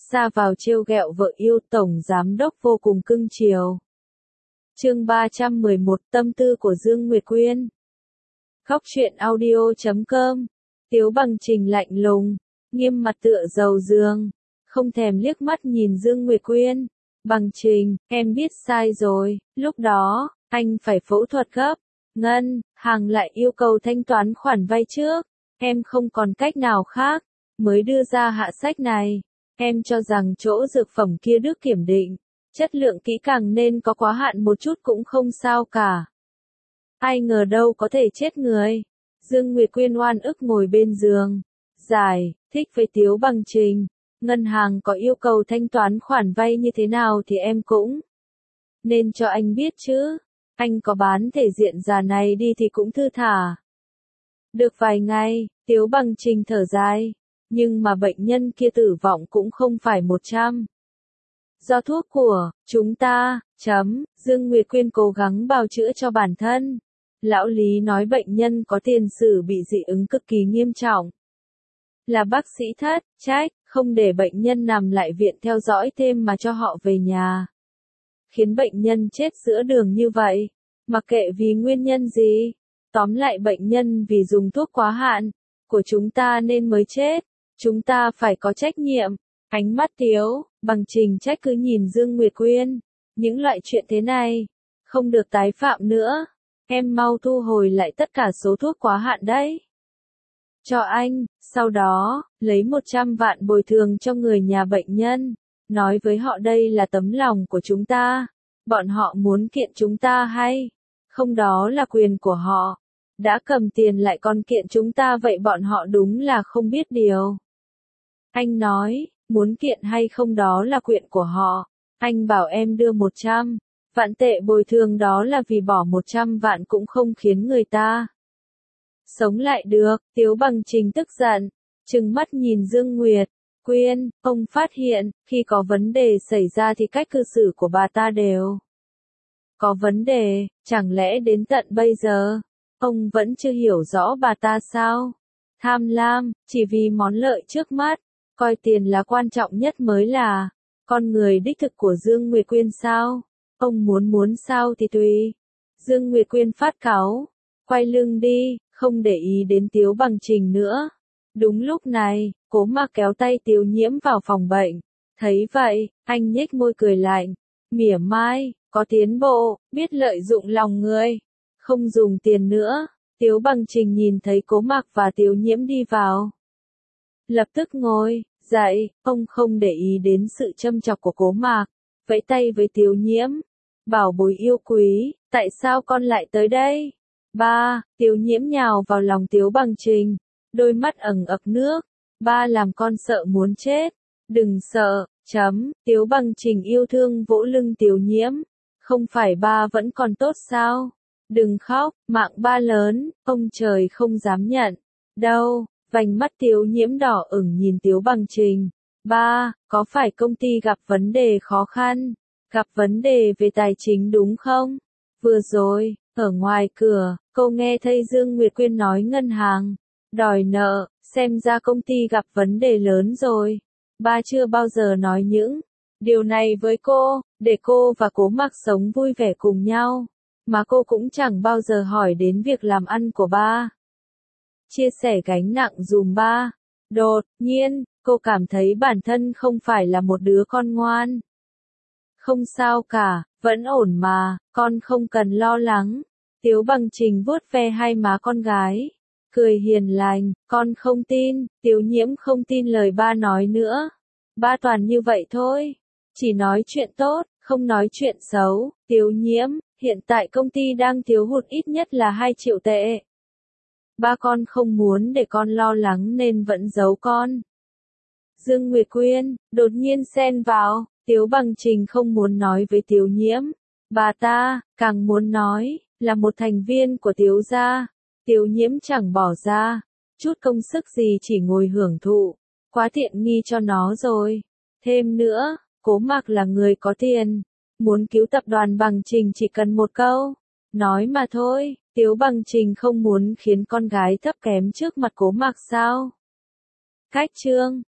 ra vào trêu ghẹo vợ yêu, tổng giám đốc vô cùng cưng chiều. Chương 311, tâm tư của Dương Nguyệt Quyên. Khóc chuyện audio.com. Tiếu Bằng Trình lạnh lùng, nghiêm mặt tựa đầu giường, không thèm liếc mắt nhìn Dương Nguyệt Quyên. Bằng Trình, em biết sai rồi, lúc đó, anh phải phẫu thuật gấp. Ngân hàng lại yêu cầu thanh toán khoản vay trước. Em không còn cách nào khác, mới đưa ra hạ sách này. Em cho rằng chỗ dược phẩm kia được kiểm định, chất lượng kỹ càng nên có quá hạn một chút cũng không sao cả. Ai ngờ đâu có thể chết người. Dương Nguyệt Quyên oan ức ngồi bên giường, giải thích với Tiếu Bằng Trình. Ngân hàng có yêu cầu thanh toán khoản vay như thế nào thì em cũng nên cho anh biết chứ. Anh có bán thể diện già này đi thì cũng thư thả. Được vài ngày, Tiếu Bằng Trình thở dài. Nhưng mà bệnh nhân kia tử vong cũng không phải 100. Do thuốc của chúng ta, Dương Nguyệt Quyên cố gắng bào chữa cho bản thân. Lão Lý nói bệnh nhân có tiền sử bị dị ứng cực kỳ nghiêm trọng. Là bác sĩ thất trách, không để bệnh nhân nằm lại viện theo dõi thêm mà cho họ về nhà. Khiến bệnh nhân chết giữa đường như vậy, mặc kệ vì nguyên nhân gì. Tóm lại bệnh nhân vì dùng thuốc quá hạn của chúng ta nên mới chết. Chúng ta phải có trách nhiệm. Ánh mắt Tiếu Bằng Trình trách cứ nhìn Dương Nguyệt Quyên. Những loại chuyện thế này, không được tái phạm nữa. Em mau thu hồi lại tất cả số thuốc quá hạn đấy. Cho anh, sau đó, lấy 100 vạn bồi thường cho người nhà bệnh nhân. Nói với họ đây là tấm lòng của chúng ta. Bọn họ muốn kiện chúng ta hay không đó là quyền của họ. Đã cầm tiền lại còn kiện chúng ta vậy bọn họ đúng là không biết điều. Anh nói, muốn kiện hay không đó là quyền của họ. Anh bảo em đưa 100 vạn tệ bồi thường đó là vì bỏ 100 vạn cũng không khiến người ta sống lại được. Tiếu Bằng Trình tức giận, trừng mắt nhìn Dương Nguyệt Quyên. Ông phát hiện, khi có vấn đề xảy ra thì cách cư xử của bà ta đều có vấn đề. Chẳng lẽ đến tận bây giờ, ông vẫn chưa hiểu rõ bà ta sao? Tham lam, chỉ vì món lợi trước mắt, coi tiền là quan trọng nhất mới là con người đích thực của Dương Nguyệt Quyên sao? Ông muốn sao thì tùy. Dương Nguyệt Quyên phát cáu, quay lưng đi, không để ý đến Tiếu Bằng Trình nữa. Đúng lúc này, Cố Mạc kéo tay Tiếu Nhiễm vào phòng bệnh. Thấy vậy, anh nhếch môi cười lạnh, mỉa mai, có tiến bộ, biết lợi dụng lòng người, không dùng tiền nữa. Tiếu Bằng Trình nhìn thấy Cố Mạc và Tiếu Nhiễm đi vào, lập tức ngồi dậy. Ông không để ý đến sự châm chọc của Cố Mạc, vẫy tay với Tiếu Nhiễm. Bảo bối yêu quý, tại sao con lại tới đây? Ba, Tiếu Nhiễm nhào vào lòng Tiếu Bằng Trình, đôi mắt ẩn ực nước. Ba làm con sợ muốn chết. Đừng sợ, Tiếu Bằng Trình yêu thương vỗ lưng Tiếu Nhiễm. Không phải ba vẫn còn tốt sao? Đừng khóc, mạng ba lớn, ông trời không dám nhận đâu. Vành mắt Tiếu Nhiễm đỏ ửng nhìn Tiếu Bằng Trình. Ba, có phải công ty gặp vấn đề khó khăn? Gặp vấn đề về tài chính đúng không? Vừa rồi, ở ngoài cửa, cô nghe thấy Dương Nguyệt Quyên nói ngân hàng đòi nợ, xem ra công ty gặp vấn đề lớn rồi. Ba chưa bao giờ nói những điều này với cô, để cô và Cố Mạc sống vui vẻ cùng nhau. Mà cô cũng chẳng bao giờ hỏi đến việc làm ăn của ba. Chia sẻ gánh nặng dùm ba. Đột nhiên, cô cảm thấy bản thân không phải là một đứa con ngoan. Không sao cả, vẫn ổn mà, con không cần lo lắng. Tiếu Bằng Trình vuốt ve hai má con gái, cười hiền lành. Con không tin. Tiếu Nhiễm không tin lời ba nói nữa. Ba toàn như vậy thôi, chỉ nói chuyện tốt, không nói chuyện xấu. Tiếu Nhiễm, hiện tại công ty đang thiếu hụt ít nhất là 2 triệu tệ. Ba con không muốn để con lo lắng nên vẫn giấu con. Dương Nguyệt Quyên đột nhiên xen vào. Tiếu Bằng Trình không muốn nói với Tiếu Nhiễm. Bà ta càng muốn nói là một thành viên của Tiếu gia. Tiếu Nhiễm chẳng bỏ ra chút công sức gì, chỉ ngồi hưởng thụ. Quá tiện nghi cho nó rồi. Thêm nữa, Cố Mạc là người có tiền, muốn cứu tập đoàn Bằng Trình chỉ cần một câu nói mà thôi. Tiếu Bằng Trình không muốn khiến con gái thấp kém trước mặt Cố Mạc sao? Cách chương